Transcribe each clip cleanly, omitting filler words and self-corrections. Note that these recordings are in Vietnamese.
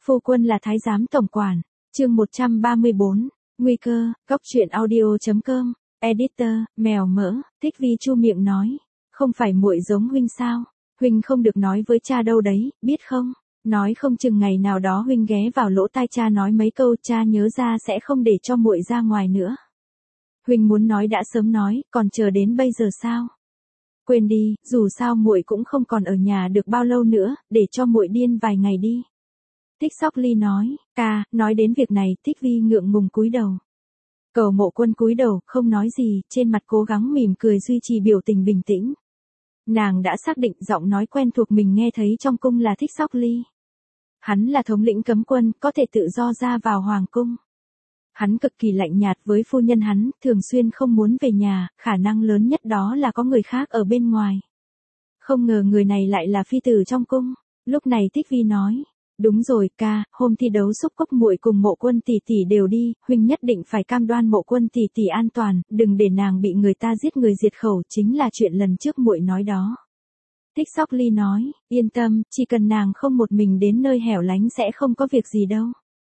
Phu quân là thái giám tổng quản. Chương 134, nguy cơ. Góc truyện audio.com. Editor, mèo mỡ. Thích Vi chu miệng nói, không phải muội giống huynh sao? Huynh không được nói với cha đâu đấy, biết không? Nói không chừng ngày nào đó huynh ghé vào lỗ tai cha nói mấy câu, cha nhớ ra sẽ không để cho muội ra ngoài nữa. Huynh muốn nói đã sớm nói, còn chờ đến bây giờ sao? Quên đi, dù sao muội cũng không còn ở nhà được bao lâu nữa, để cho muội điên vài ngày đi. Thích Sóc Ly nói, ca, nói đến việc này, Thích Vi ngượng ngùng cúi đầu. Cầu Mộ Quân cúi đầu, không nói gì, trên mặt cố gắng mỉm cười duy trì biểu tình bình tĩnh. Nàng đã xác định giọng nói quen thuộc mình nghe thấy trong cung là Thích Sóc Ly. Hắn là thống lĩnh cấm quân, có thể tự do ra vào hoàng cung. Hắn cực kỳ lạnh nhạt với phu nhân hắn, thường xuyên không muốn về nhà, khả năng lớn nhất đó là có người khác ở bên ngoài. Không ngờ người này lại là phi tử trong cung. Lúc này Thích Vi nói, đúng rồi ca, hôm thi đấu xúc cốc muội cùng Mộ Quân tỷ tỷ đều đi, huynh nhất định phải cam đoan Mộ Quân tỷ tỷ an toàn, đừng để nàng bị người ta giết người diệt khẩu, chính là chuyện lần trước muội nói đó. Thích Sóc Ly nói, yên tâm, chỉ cần nàng không một mình đến nơi hẻo lánh sẽ không có việc gì đâu.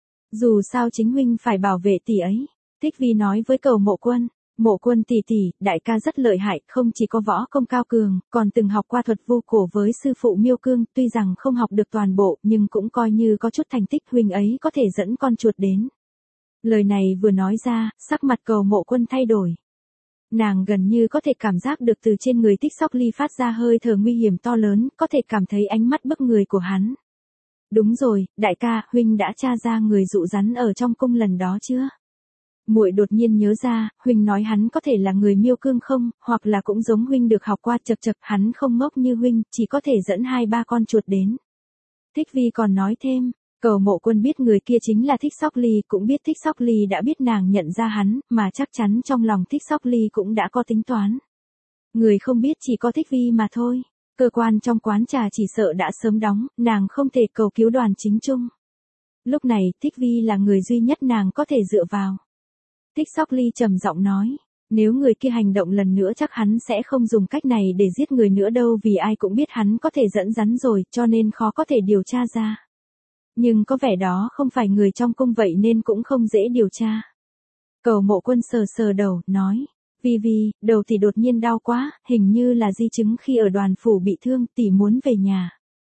Dù sao chính huynh phải bảo vệ tỷ ấy. Thích Vi nói với Cầu Mộ Quân, Mộ Quân tỷ tỷ, đại ca rất lợi hại, không chỉ có võ công cao cường, còn từng học qua thuật vu cổ với sư phụ Miêu Cương, tuy rằng không học được toàn bộ, nhưng cũng coi như có chút thành tích, huynh ấy có thể dẫn con chuột đến. Lời này vừa nói ra, sắc mặt Cầu Mộ Quân thay đổi. Nàng gần như có thể cảm giác được từ trên người Thích Sóc Ly phát ra hơi thở nguy hiểm to lớn, có thể cảm thấy ánh mắt bức người của hắn. Đúng rồi, đại ca, huynh đã tra ra người dụ rắn ở trong cung lần đó chưa? Muội đột nhiên nhớ ra, huynh nói hắn có thể là người Miêu Cương không, hoặc là cũng giống huynh được học qua, chập chập, hắn không ngốc như huynh, chỉ có thể dẫn 2-3 con chuột đến. Thích Vi còn nói thêm, Cầu Mộ Quân biết người kia chính là Thích Sóc Ly, cũng biết Thích Sóc Ly đã biết nàng nhận ra hắn, mà chắc chắn trong lòng Thích Sóc Ly cũng đã có tính toán. Người không biết chỉ có Thích Vi mà thôi. Cơ quan trong quán trà chỉ sợ đã sớm đóng, nàng không thể cầu cứu Đoàn Chính Trung. Lúc này, Thích Vi là người duy nhất nàng có thể dựa vào. Thích Sóc Ly trầm giọng nói, nếu người kia hành động lần nữa chắc hắn sẽ không dùng cách này để giết người nữa đâu, vì ai cũng biết hắn có thể dẫn rắn rồi, cho nên khó có thể điều tra ra. Nhưng có vẻ đó không phải người trong cung vậy nên cũng không dễ điều tra. Cầu Mộ Quân sờ sờ đầu, nói, Vi, đầu tỷ đột nhiên đau quá, hình như là di chứng khi ở Đoàn phủ bị thương, tỷ muốn về nhà.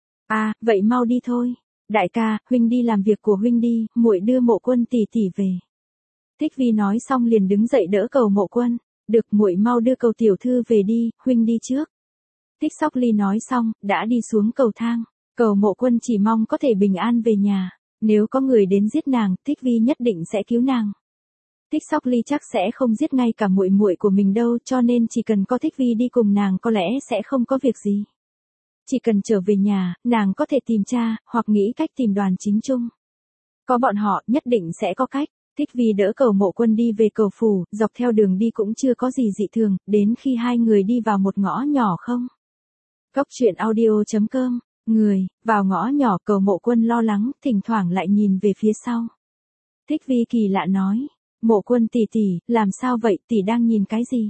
À, vậy mau đi thôi. Đại ca, huynh đi làm việc của huynh đi, muội đưa Mộ Quân tỷ tỷ về. Thích Vi nói xong liền đứng dậy đỡ Cầu Mộ Quân, được, muội mau đưa Cầu tiểu thư về đi, huynh đi trước. Thích Sóc Ly nói xong, đã đi xuống cầu thang. Cầu Mộ Quân chỉ mong có thể bình an về nhà, nếu có người đến giết nàng, Thích Vi nhất định sẽ cứu nàng. Thích Sóc Ly chắc sẽ không giết ngay cả muội muội của mình đâu, cho nên chỉ cần có Thích Vi đi cùng nàng có lẽ sẽ không có việc gì. Chỉ cần trở về nhà, nàng có thể tìm cha, hoặc nghĩ cách tìm Đoàn Chính Trung. Có bọn họ, nhất định sẽ có cách. Thích Vi đỡ Cầu Mộ Quân đi về cầu phủ, dọc theo đường đi cũng chưa có gì dị thường, đến khi hai người đi vào một ngõ nhỏ không. Góc truyện audio.com, người, vào ngõ nhỏ, Cầu Mộ Quân lo lắng, thỉnh thoảng lại nhìn về phía sau. Thích Vi kỳ lạ nói, Mộ Quân tỷ tỷ, làm sao vậy, tỷ đang nhìn cái gì?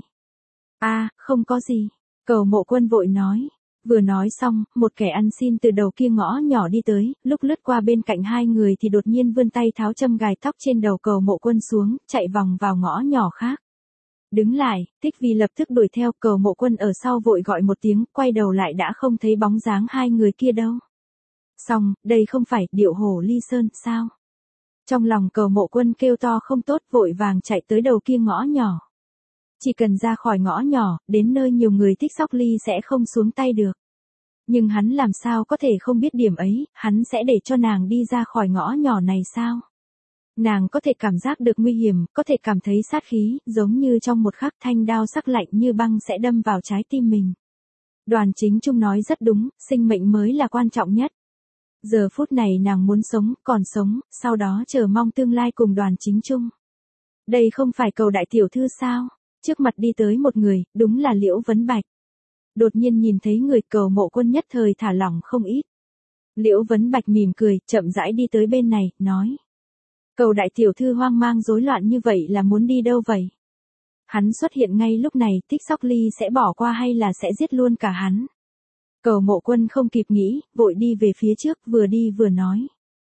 À, không có gì. Cầu Mộ Quân vội nói. Vừa nói xong, một kẻ ăn xin từ đầu kia ngõ nhỏ đi tới, lúc lướt qua bên cạnh hai người thì đột nhiên vươn tay tháo châm gài tóc trên đầu Cầu Mộ Quân xuống, chạy vòng vào ngõ nhỏ khác. Đứng lại, Thích Vi lập tức đuổi theo, Cầu Mộ Quân ở sau vội gọi một tiếng, quay đầu lại đã không thấy bóng dáng hai người kia đâu. Xong, đây không phải Điệu Hổ Ly Sơn, sao? Trong lòng Cầu Mộ Quân kêu to không tốt, vội vàng chạy tới đầu kia ngõ nhỏ. Chỉ cần ra khỏi ngõ nhỏ, đến nơi nhiều người Thích Sóc Ly sẽ không xuống tay được. Nhưng hắn làm sao có thể không biết điểm ấy, hắn sẽ để cho nàng đi ra khỏi ngõ nhỏ này sao? Nàng có thể cảm giác được nguy hiểm, có thể cảm thấy sát khí, giống như trong một khắc thanh đao sắc lạnh như băng sẽ đâm vào trái tim mình. Đoàn Chính Trung nói rất đúng, sinh mệnh mới là quan trọng nhất. Giờ phút này nàng muốn sống, còn sống, sau đó chờ mong tương lai cùng Đoàn Chính Trung. Đây không phải Cầu đại tiểu thư sao? Trước mặt đi tới một người, đúng là Liễu Vấn Bạch. Đột nhiên nhìn thấy người, Cầu Mộ Quân nhất thời thả lỏng không ít. Liễu Vấn Bạch mỉm cười, chậm rãi đi tới bên này, nói. Cầu đại tiểu thư hoang mang rối loạn như vậy là muốn đi đâu vậy? Hắn xuất hiện ngay lúc này, Thích Sóc Ly sẽ bỏ qua hay là sẽ giết luôn cả hắn? Cầu Mộ Quân không kịp nghĩ, vội đi về phía trước, vừa đi vừa nói.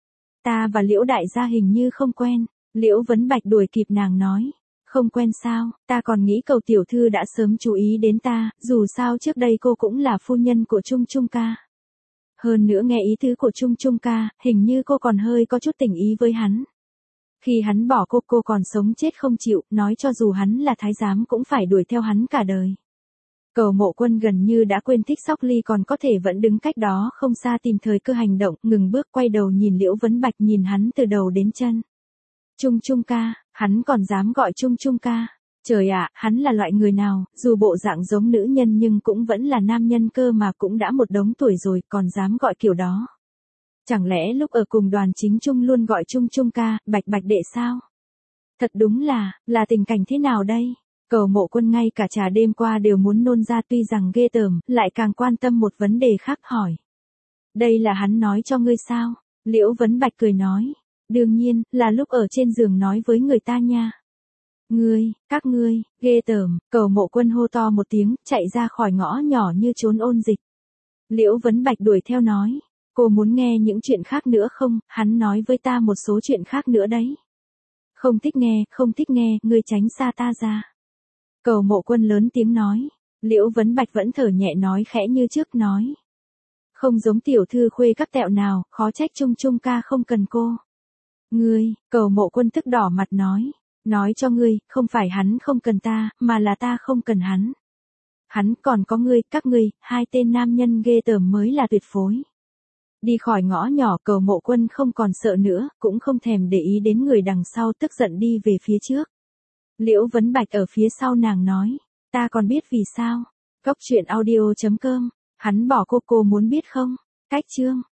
Ta và Liễu đại gia hình như không quen. Liễu Vấn Bạch đuổi kịp nàng nói. Không quen sao, ta còn nghĩ Cầu tiểu thư đã sớm chú ý đến ta, dù sao trước đây cô cũng là phu nhân của Trung Trung ca. Hơn nữa nghe ý tứ của Trung Trung ca, hình như cô còn hơi có chút tình ý với hắn. Khi hắn bỏ cô còn sống chết không chịu, nói cho dù hắn là thái giám cũng phải đuổi theo hắn cả đời. Cầu Mộ Quân gần như đã quên Thích Sóc Ly còn có thể vẫn đứng cách đó không xa tìm thời cơ hành động, ngừng bước quay đầu nhìn Liễu Vấn Bạch nhìn hắn từ đầu đến chân. Trung Trung ca, hắn còn dám gọi Trung Trung ca. Trời ạ, hắn là loại người nào, dù bộ dạng giống nữ nhân nhưng cũng vẫn là nam nhân cơ mà cũng đã một đống tuổi rồi còn dám gọi kiểu đó. Chẳng lẽ lúc ở cùng Đoàn Chính Trung luôn gọi Trung Trung ca, Bạch Bạch đệ sao? Thật đúng là tình cảnh thế nào đây? Cầu Mộ Quân ngay cả trà đêm qua đều muốn nôn ra tuy rằng ghê tởm, lại càng quan tâm một vấn đề khác hỏi. Đây là hắn nói cho ngươi sao? Liễu Vấn Bạch cười nói. Đương nhiên, là lúc ở trên giường nói với người ta nha. Các ngươi, ghê tởm, Cầu Mộ Quân hô to một tiếng, chạy ra khỏi ngõ nhỏ như trốn ôn dịch. Liễu Vấn Bạch đuổi theo nói. Cô muốn nghe những chuyện khác nữa không, hắn nói với ta một số chuyện khác nữa đấy. Không thích nghe, ngươi tránh xa ta ra. Cầu Mộ Quân lớn tiếng nói. Liễu Vấn Bạch vẫn thở nhẹ nói khẽ như trước nói. Không giống tiểu thư khuê các tẹo nào, khó trách Trung Trung ca không cần cô. Cầu Mộ Quân tức đỏ mặt nói. Nói cho ngươi, không phải hắn không cần ta, mà là ta không cần hắn. Hắn còn có các ngươi, hai tên nam nhân ghê tởm mới là tuyệt phối. Đi khỏi ngõ nhỏ Cầu Mộ Quân không còn sợ nữa, cũng không thèm để ý đến người đằng sau tức giận đi về phía trước. Liễu Vấn Bạch ở phía sau nàng nói, ta còn biết vì sao. Cốc truyện audio.com, hắn bỏ cô muốn biết không? Cách chương.